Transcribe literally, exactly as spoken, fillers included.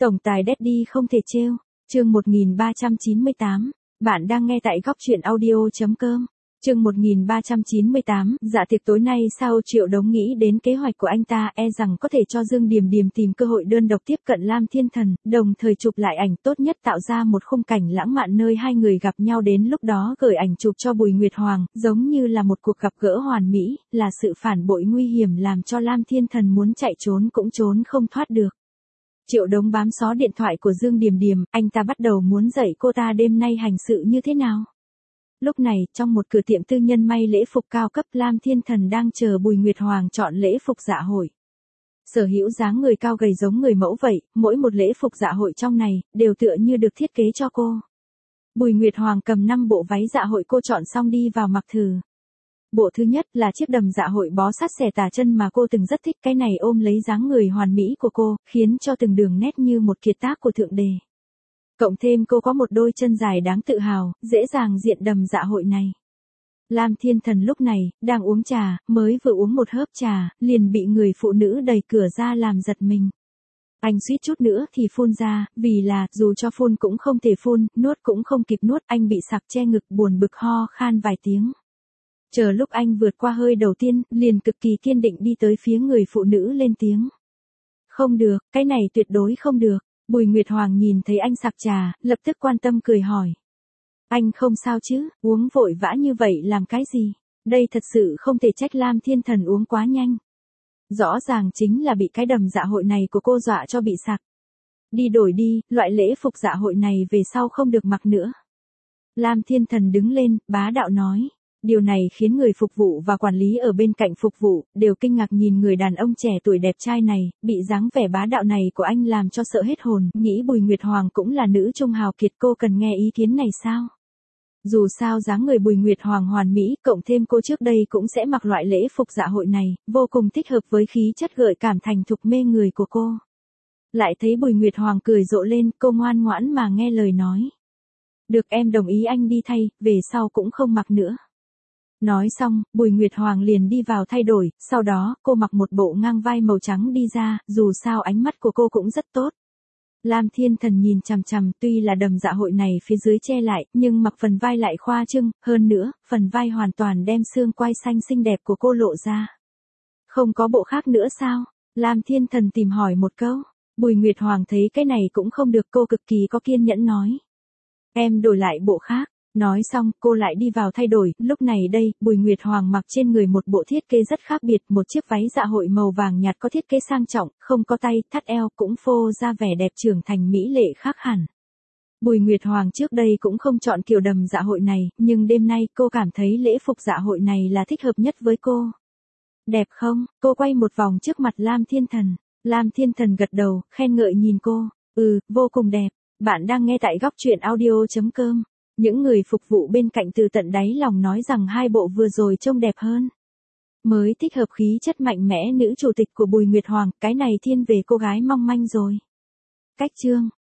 Tổng tài Daddy không thể trêu. Chương một nghìn ba trăm chín mươi tám. Bạn đang nghe tại góc truyện audio chấm com. Chương một nghìn ba trăm chín mươi tám. Dạ tiệc tối nay sao Triệu Đống nghĩ đến kế hoạch của anh ta, e rằng có thể cho Dương Điềm Điềm tìm cơ hội đơn độc tiếp cận Lam Thiên Thần, đồng thời chụp lại ảnh, tốt nhất tạo ra một khung cảnh lãng mạn nơi hai người gặp nhau, đến lúc đó gửi ảnh chụp cho Bùi Nguyệt Hoàng, giống như là một cuộc gặp gỡ hoàn mỹ, là sự phản bội nguy hiểm làm cho Lam Thiên Thần muốn chạy trốn cũng trốn không thoát được. Triệu Đống bám xó điện thoại của Dương Điềm Điềm, anh ta bắt đầu muốn dạy cô ta đêm nay hành sự như thế nào. Lúc này, trong một cửa tiệm tư nhân may lễ phục cao cấp, Lam Thiên Thần đang chờ Bùi Nguyệt Hoàng chọn lễ phục dạ hội. Sở hữu dáng người cao gầy giống người mẫu vậy, mỗi một lễ phục dạ hội trong này, đều tựa như được thiết kế cho cô. Bùi Nguyệt Hoàng cầm năm bộ váy dạ hội cô chọn xong đi vào mặc thử. Bộ thứ nhất là chiếc đầm dạ hội bó sát xẻ tà chân mà cô từng rất thích, cái này ôm lấy dáng người hoàn mỹ của cô, khiến cho từng đường nét như một kiệt tác của thượng đề. Cộng thêm cô có một đôi chân dài đáng tự hào, dễ dàng diện đầm dạ hội này. Lam Thiên Thần lúc này, đang uống trà, mới vừa uống một hớp trà, liền bị người phụ nữ đẩy cửa ra làm giật mình. Anh suýt chút nữa thì phun ra, vì là, dù cho phun cũng không thể phun, nuốt cũng không kịp nuốt, anh bị sặc che ngực buồn bực ho khan vài tiếng. Chờ lúc anh vượt qua hơi đầu tiên, liền cực kỳ kiên định đi tới phía người phụ nữ lên tiếng. Không được, cái này tuyệt đối không được. Bùi Nguyệt Hoàng nhìn thấy anh sặc trà, lập tức quan tâm cười hỏi. Anh không sao chứ, uống vội vã như vậy làm cái gì? Đây thật sự không thể trách Lam Thiên Thần uống quá nhanh. Rõ ràng chính là bị cái đầm dạ hội này của cô dọa cho bị sặc. Đi đổi đi, loại lễ phục dạ hội này về sau không được mặc nữa. Lam Thiên Thần đứng lên, bá đạo nói. Điều này khiến người phục vụ và quản lý ở bên cạnh phục vụ, đều kinh ngạc nhìn người đàn ông trẻ tuổi đẹp trai này, bị dáng vẻ bá đạo này của anh làm cho sợ hết hồn, nghĩ Bùi Nguyệt Hoàng cũng là nữ trung hào kiệt, cô cần nghe ý kiến này sao? Dù sao dáng người Bùi Nguyệt Hoàng hoàn mỹ, cộng thêm cô trước đây cũng sẽ mặc loại lễ phục dạ hội này, vô cùng thích hợp với khí chất gợi cảm thành thục mê người của cô. Lại thấy Bùi Nguyệt Hoàng cười rộ lên, cô ngoan ngoãn mà nghe lời nói. Được, em đồng ý anh đi thay, về sau cũng không mặc nữa. Nói xong, Bùi Nguyệt Hoàng liền đi vào thay đổi, sau đó, cô mặc một bộ ngang vai màu trắng đi ra, dù sao ánh mắt của cô cũng rất tốt. Lam Thiên Thần nhìn chằm chằm, tuy là đầm dạ hội này phía dưới che lại, nhưng mặc phần vai lại khoa trương, hơn nữa, phần vai hoàn toàn đem xương quai xanh xinh đẹp của cô lộ ra. Không có bộ khác nữa sao? Lam Thiên Thần tìm hỏi một câu. Bùi Nguyệt Hoàng thấy cái này cũng không được, cô cực kỳ có kiên nhẫn nói. Em đổi lại bộ khác. Nói xong, cô lại đi vào thay đổi, lúc này đây, Bùi Nguyệt Hoàng mặc trên người một bộ thiết kế rất khác biệt, một chiếc váy dạ hội màu vàng nhạt có thiết kế sang trọng, không có tay, thắt eo, cũng phô ra vẻ đẹp trưởng thành mỹ lệ khác hẳn. Bùi Nguyệt Hoàng trước đây cũng không chọn kiểu đầm dạ hội này, nhưng đêm nay cô cảm thấy lễ phục dạ hội này là thích hợp nhất với cô. Đẹp không? Cô quay một vòng trước mặt Lam Thiên Thần. Lam Thiên Thần gật đầu, khen ngợi nhìn cô. Ừ, vô cùng đẹp. Bạn đang nghe tại góc truyện audio chấm com. Những người phục vụ bên cạnh từ tận đáy lòng nói rằng hai bộ vừa rồi trông đẹp hơn. Mới thích hợp khí chất mạnh mẽ nữ chủ tịch của Bùi Nguyệt Hoàng, cái này thiên về cô gái mong manh rồi. Cách chương.